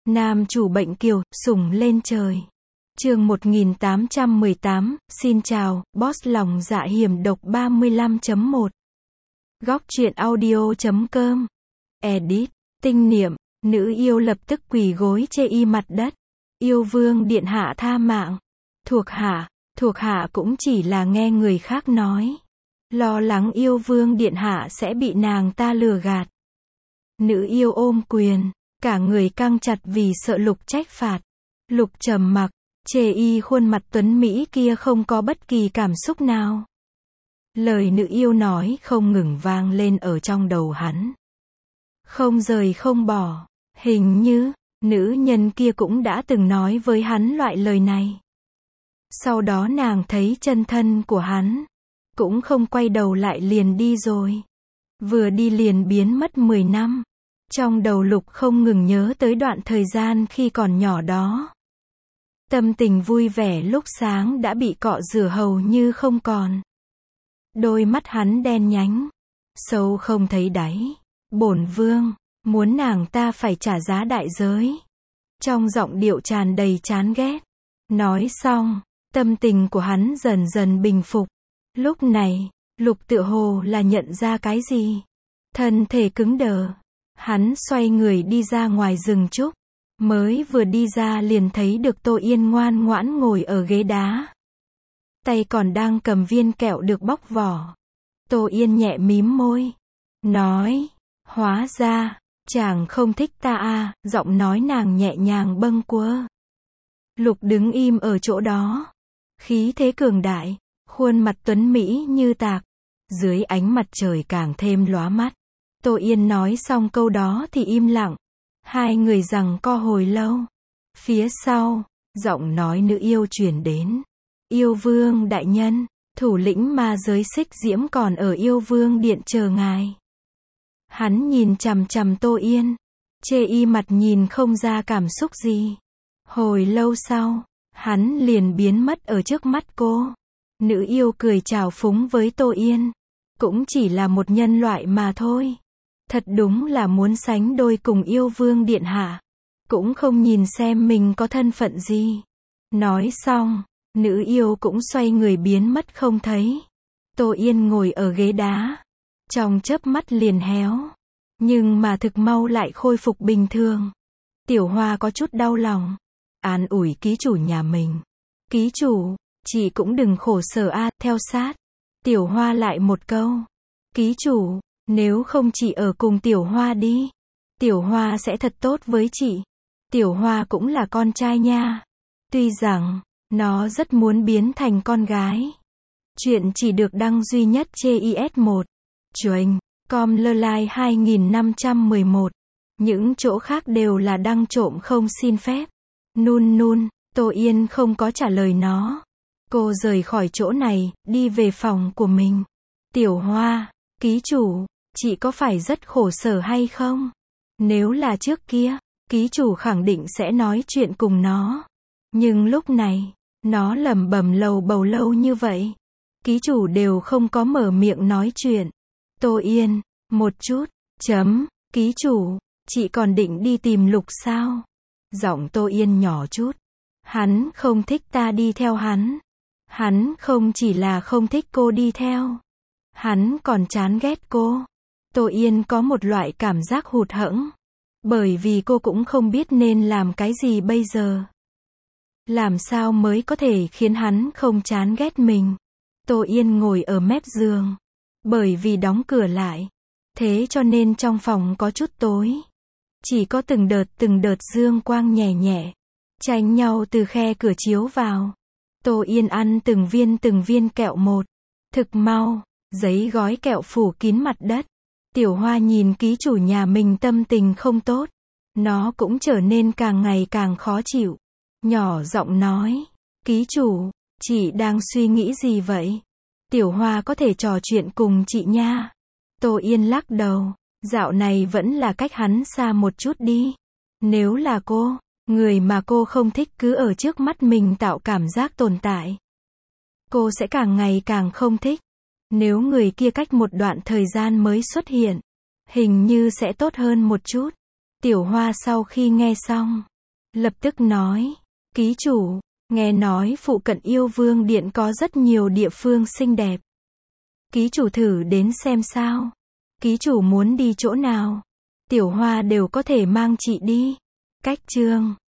Nam chủ bệnh kiều, sủng lên trời. Chương 1818, xin chào, boss lòng dạ hiểm độc 35.1. Góc truyện audio.com. Edit, tinh niệm, nữ yêu lập tức quỳ gối chê y mặt đất. Yêu vương điện hạ tha mạng. Thuộc hạ cũng chỉ là nghe người khác nói. Lo lắng yêu vương điện hạ sẽ bị nàng ta lừa gạt. Nữ yêu ôm quyền, cả người căng chặt vì sợ Lục trách phạt. Lục trầm mặc, chê y khuôn mặt tuấn mỹ kia không có bất kỳ cảm xúc nào. Lời nữ yêu nói không ngừng vang lên ở trong đầu hắn. Không rời không bỏ, hình như, nữ nhân kia cũng đã từng nói với hắn loại lời này. Sau đó nàng thấy chân thân của hắn, cũng không quay đầu lại liền đi rồi. Vừa đi liền biến mất 10 năm. Trong đầu Lục không ngừng nhớ tới đoạn thời gian khi còn nhỏ đó. Tâm tình vui vẻ lúc sáng đã bị cọ rửa hầu như không còn. Đôi mắt hắn đen nhánh, sâu không thấy đáy. Bổn vương muốn nàng ta phải trả giá đại giới. Trong giọng điệu tràn đầy chán ghét. Nói xong, tâm tình của hắn dần dần bình phục. Lúc này, Lục tựa hồ là nhận ra cái gì. Thân thể cứng đờ. Hắn xoay người đi ra ngoài rừng trúc. Mới vừa đi ra liền thấy được Tô Yên ngoan ngoãn ngồi ở ghế đá. Tay còn đang cầm viên kẹo được bóc vỏ. Tô Yên nhẹ mím môi. Nói, hóa ra, chàng không thích ta à, giọng nói nàng nhẹ nhàng bâng quơ. Lục đứng im ở chỗ đó. Khí thế cường đại, khuôn mặt tuấn mỹ như tạc. Dưới ánh mặt trời càng thêm lóa mắt. Tô Yên nói xong câu đó thì im lặng. Hai người giằng co hồi lâu. Phía sau, giọng nói nữ yêu truyền đến. Yêu vương đại nhân, thủ lĩnh ma giới Xích Diễm còn ở yêu vương điện chờ ngài. Hắn nhìn chằm chằm Tô Yên. Chê y mặt nhìn không ra cảm xúc gì. Hồi lâu sau, hắn liền biến mất ở trước mắt cô. Nữ yêu cười chào phúng với Tô Yên. Cũng chỉ là một nhân loại mà thôi. Thật đúng là muốn sánh đôi cùng yêu vương điện hạ. Cũng không nhìn xem mình có thân phận gì. Nói xong, nữ yêu cũng xoay người biến mất không thấy. Tô Yên ngồi ở ghế đá. Trong chớp mắt liền héo. Nhưng mà thực mau lại khôi phục bình thường. Tiểu Hoa có chút đau lòng. An ủi ký chủ nhà mình. Ký chủ, chị cũng đừng khổ sở a, theo sát. Tiểu Hoa lại một câu. Ký chủ, nếu không chị ở cùng Tiểu Hoa đi. Tiểu Hoa sẽ thật tốt với chị. Tiểu Hoa cũng là con trai nha. Tuy rằng, nó rất muốn biến thành con gái. Chuyện chỉ được đăng duy nhất trên IS1. Chuềnh, com lơ lai 2511. Những chỗ khác đều là đăng trộm không xin phép. Nun, Tô Yên không có trả lời nó. Cô rời khỏi chỗ này, đi về phòng của mình. Tiểu Hoa, ký chủ, chị có phải rất khổ sở hay không? Nếu là trước kia, ký chủ khẳng định sẽ nói chuyện cùng nó. Nhưng lúc này, nó lẩm bẩm lầu bầu lâu như vậy. Ký chủ đều không có mở miệng nói chuyện. Tô Yên, một chút, ký chủ, chị còn định đi tìm Lục sao? Giọng Tô Yên nhỏ chút. Hắn không thích ta đi theo hắn. Hắn không chỉ là không thích cô đi theo. Hắn còn chán ghét cô. Tô Yên có một loại cảm giác hụt hẫng. Bởi vì cô cũng không biết nên làm cái gì bây giờ. Làm sao mới có thể khiến hắn không chán ghét mình. Tô Yên ngồi ở mép giường. Bởi vì đóng cửa lại. Thế cho nên trong phòng có chút tối. Chỉ có từng đợt dương quang nhẹ nhẹ. Tranh nhau từ khe cửa chiếu vào. Tô Yên ăn từng viên kẹo một. Thực mau, giấy gói kẹo phủ kín mặt đất. Tiểu Hoa nhìn ký chủ nhà mình tâm tình không tốt. Nó cũng trở nên càng ngày càng khó chịu. Nhỏ giọng nói. Ký chủ, chị đang suy nghĩ gì vậy? Tiểu Hoa có thể trò chuyện cùng chị nha. Tô Yên lắc đầu. Dạo này vẫn là cách hắn xa một chút đi. Nếu là cô, người mà cô không thích cứ ở trước mắt mình tạo cảm giác tồn tại. Cô sẽ càng ngày càng không thích. Nếu người kia cách một đoạn thời gian mới xuất hiện, hình như sẽ tốt hơn một chút. Tiểu Hoa sau khi nghe xong, lập tức nói, ký chủ, nghe nói phụ cận yêu vương điện có rất nhiều địa phương xinh đẹp. Ký chủ thử đến xem sao. Ký chủ muốn đi chỗ nào? Tiểu Hoa đều có thể mang chị đi. Cách chương